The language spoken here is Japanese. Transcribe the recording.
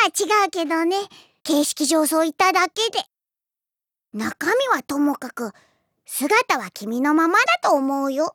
は違うけどね。形式上そう言っただけで。中身はともかく、姿は君のままだと思うよ。